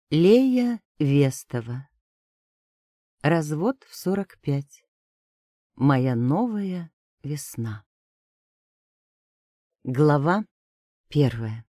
Лея Вестова. Развод в 45. Моя новая весна. Глава 1.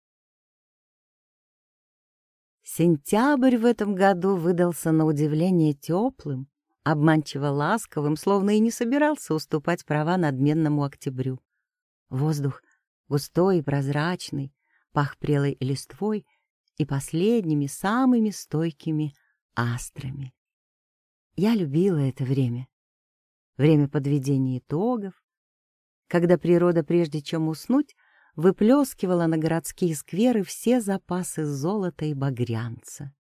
Сентябрь в этом году выдался на удивление теплым, обманчиво ласковым, словно и не собирался уступать права надменному октябрю. Воздух густой и прозрачный, пах прелой листвой и последними, самыми стойкими астрами. Я любила это время. Время подведения итогов, когда природа, прежде чем уснуть, выплескивала на городские скверы все запасы золота и багрянца.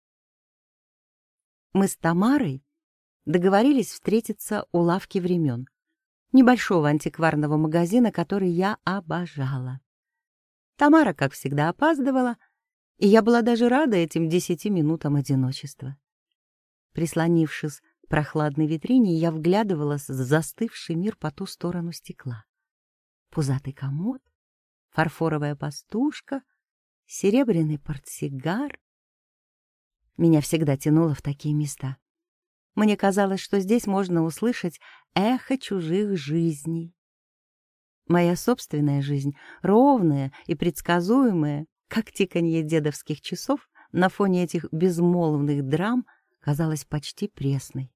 Мы с Тамарой договорились встретиться у лавки времен, небольшого антикварного магазина, который я обожала. Тамара, как всегда, опаздывала, и я была даже рада этим 10 минутам одиночества. Прислонившись к прохладной витрине, я вглядывалась в застывший мир по ту сторону стекла. Пузатый комод, фарфоровая пастушка, серебряный портсигар. Меня всегда тянуло в такие места. Мне казалось, что здесь можно услышать эхо чужих жизней. Моя собственная жизнь, ровная и предсказуемая, как тиканье дедовских часов, на фоне этих безмолвных драм казалась почти пресной.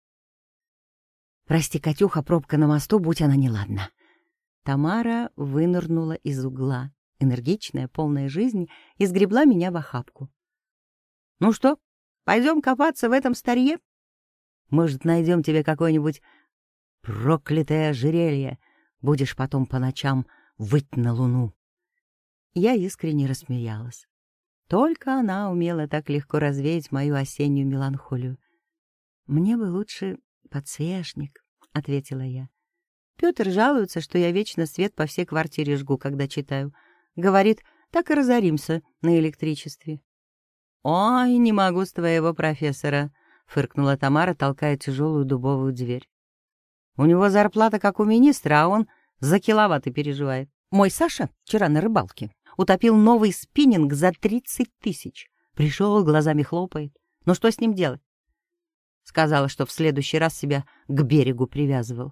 «Прости, Катюха, пробка на мосту, будь она неладна». Тамара вынырнула из угла, энергичная, полная жизни, и сгребла меня в охапку. «Ну что, пойдем копаться в этом старье? Может, найдем тебе какое-нибудь проклятое ожерелье, будешь потом по ночам выть на луну». Я искренне рассмеялась. Только она умела так легко развеять мою осеннюю меланхолию. «Мне бы лучше подсвечник», — ответила я. Пётр жалуется, что я вечно свет по всей квартире жгу, когда читаю. Говорит, так и разоримся на электричестве. «Ой, не могу с твоего профессора», — фыркнула Тамара, толкая тяжелую дубовую дверь. «У него зарплата, как у министра, а он за киловатты переживает. Мой Саша вчера на рыбалке утопил новый спиннинг за 30 тысяч. Пришел, глазами хлопает. Ну что с ним делать?» Сказала, что в следующий раз себя к берегу привязывал.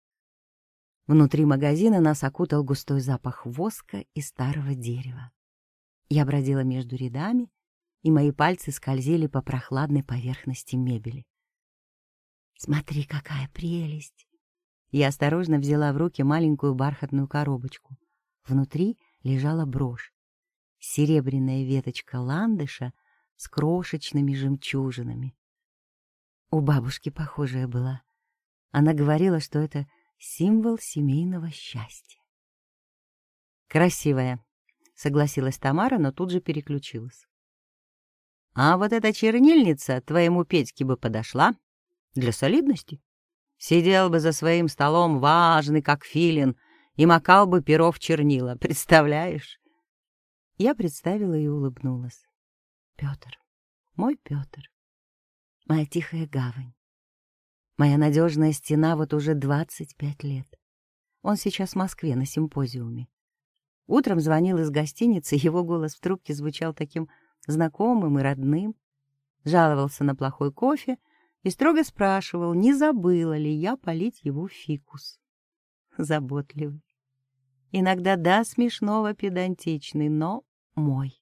Внутри магазина нас окутал густой запах воска и старого дерева. Я бродила между рядами, и мои пальцы скользили по прохладной поверхности мебели. «Смотри, какая прелесть!» Я осторожно взяла в руки маленькую бархатную коробочку. Внутри лежала брошь. Серебряная веточка ландыша с крошечными жемчужинами. У бабушки похожая была. Она говорила, что это символ семейного счастья. «Красивая», — согласилась Тамара, но тут же переключилась. «А вот эта чернильница твоему Петьке бы подошла для солидности. Сидел бы за своим столом важный, как филин, и макал бы перо в чернила, представляешь?» Я представила и улыбнулась. Пётр, мой Пётр, моя тихая гавань, моя надежная стена вот уже 25 лет. Он сейчас в Москве на симпозиуме. Утром звонил из гостиницы, его голос в трубке звучал таким знакомым и родным, жаловался на плохой кофе и строго спрашивал, не забыла ли я полить его фикус. Заботливый. Иногда до смешного педантичный, но мой.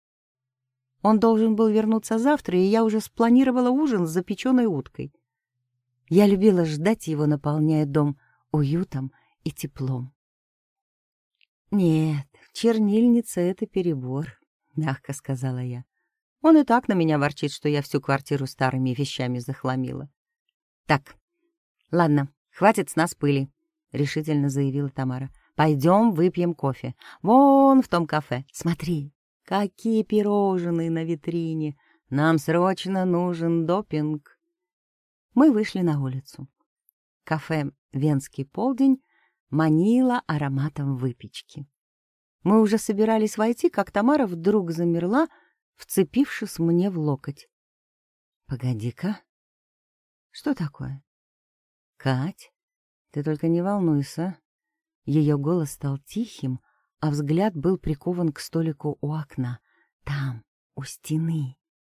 Он должен был вернуться завтра, и я уже спланировала ужин с запеченной уткой. Я любила ждать его, наполняя дом уютом и теплом. «Нет, чернильница — это перебор», — мягко сказала я. Он и так на меня ворчит, что я всю квартиру старыми вещами захламила. «Так, ладно, хватит с нас пыли», — решительно заявила Тамара. «Пойдем выпьем кофе. Вон в том кафе. Смотри, какие пирожные на витрине. Нам срочно нужен допинг». Мы вышли на улицу. Кафе «Венский полдень» манило ароматом выпечки. Мы уже собирались войти, как Тамара вдруг замерла, вцепившись мне в локоть. «Погоди-ка. Что такое?» «Кать, ты только не волнуйся». Ее голос стал тихим, а взгляд был прикован к столику у окна. Там, у стены.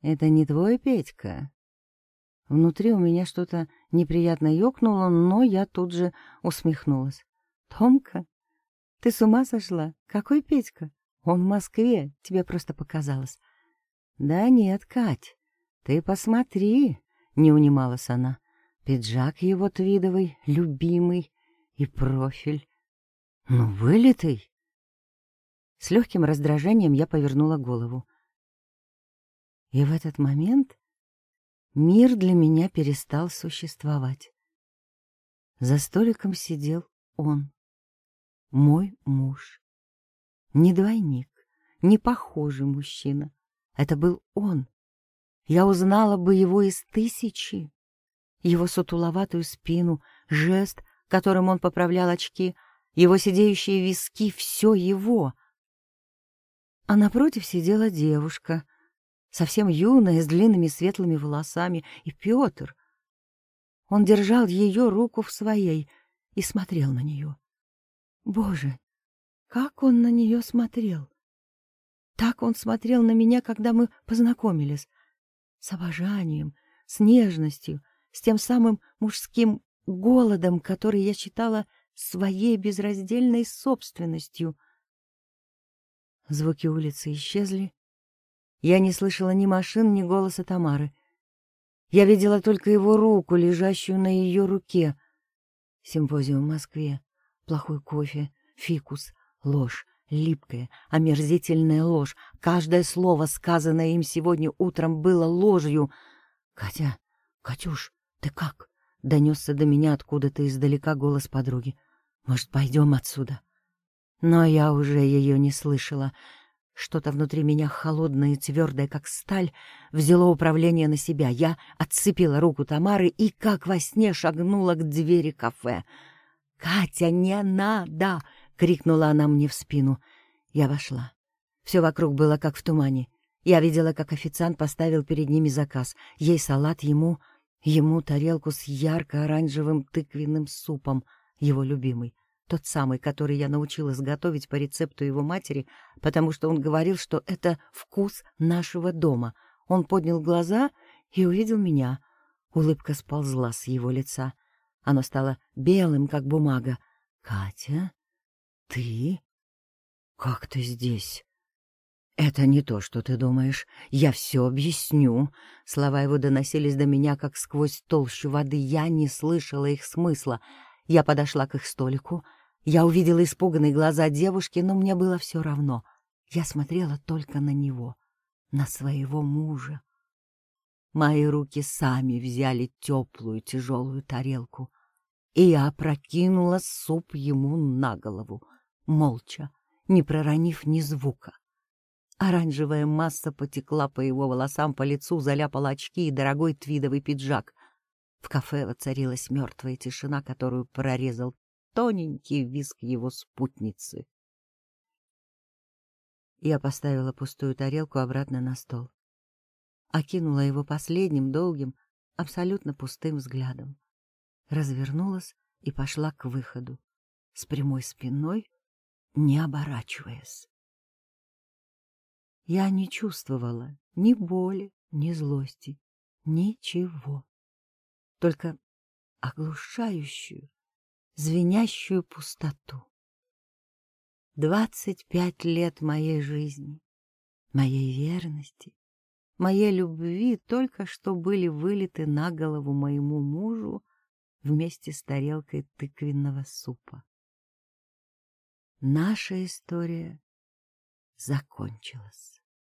Это не твой Петька?» Внутри у меня что-то неприятно ёкнуло, но я тут же усмехнулась. «Томка, ты с ума сошла? Какой Петька? Он в Москве, тебе просто показалось». «Да нет, Кать, ты посмотри», — не унималась она. «Пиджак его твидовый, любимый, и профиль. Ну, вылитый». С легким раздражением я повернула голову. И в этот момент мир для меня перестал существовать. За столиком сидел он, мой муж. Не двойник, не похожий мужчина. Это был он. Я узнала бы его из тысячи. Его сутуловатую спину, жест, которым он поправлял очки, его сидеющие виски — все его. А напротив сидела девушка, совсем юная, с длинными светлыми волосами, и Петр. Он держал ее руку в своей и смотрел на нее. Боже, как он на нее смотрел! Так он смотрел на меня, когда мы познакомились. С обожанием, с нежностью, с тем самым мужским голодом, который я считала своей безраздельной собственностью. Звуки улицы исчезли. Я не слышала ни машин, ни голоса Тамары. Я видела только его руку, лежащую на ее руке. Симпозиум в Москве, плохой кофе, фикус, ложь, липкая, омерзительная ложь. Каждое слово, сказанное им сегодня утром, было ложью. «Катя, Катюш, ты как?» — донесся до меня откуда-то издалека голос подруги. «Может, пойдем отсюда?» Но я уже ее не слышала. Что-то внутри меня холодное и твердое, как сталь, взяло управление на себя. Я отцепила руку Тамары и, как во сне, шагнула к двери кафе. «Катя, не надо!» — крикнула она мне в спину. Я вошла. Все вокруг было как в тумане. Я видела, как официант поставил перед ними заказ. Ей салат, ему тарелку с ярко-оранжевым тыквенным супом, его любимый. Тот самый, который я научилась готовить по рецепту его матери, потому что он говорил, что это вкус нашего дома. Он поднял глаза и увидел меня. Улыбка сползла с его лица. Оно стало белым, как бумага. «Катя, ты? Как ты здесь?» «Это не то, что ты думаешь. Я все объясню». Слова его доносились до меня, как сквозь толщу воды. Я не слышала их смысла. Я подошла к их столику. Я увидела испуганные глаза девушки, но мне было все равно. Я смотрела только на него, на своего мужа. Мои руки сами взяли теплую тяжелую тарелку, и я опрокинула суп ему на голову, молча, не проронив ни звука. Оранжевая масса потекла по его волосам, по лицу заляпала очки и дорогой твидовый пиджак. В кафе воцарилась мертвая тишина, которую прорезал тоненький визг его спутницы. Я поставила пустую тарелку обратно на стол. Окинула его последним, долгим, абсолютно пустым взглядом. Развернулась и пошла к выходу, с прямой спиной, не оборачиваясь. Я не чувствовала ни боли, ни злости, ничего. Только оглушающую, звенящую пустоту. 25 лет моей жизни, моей верности, моей любви только что были вылиты на голову моему мужу вместе с тарелкой тыквенного супа. Наша история закончилась.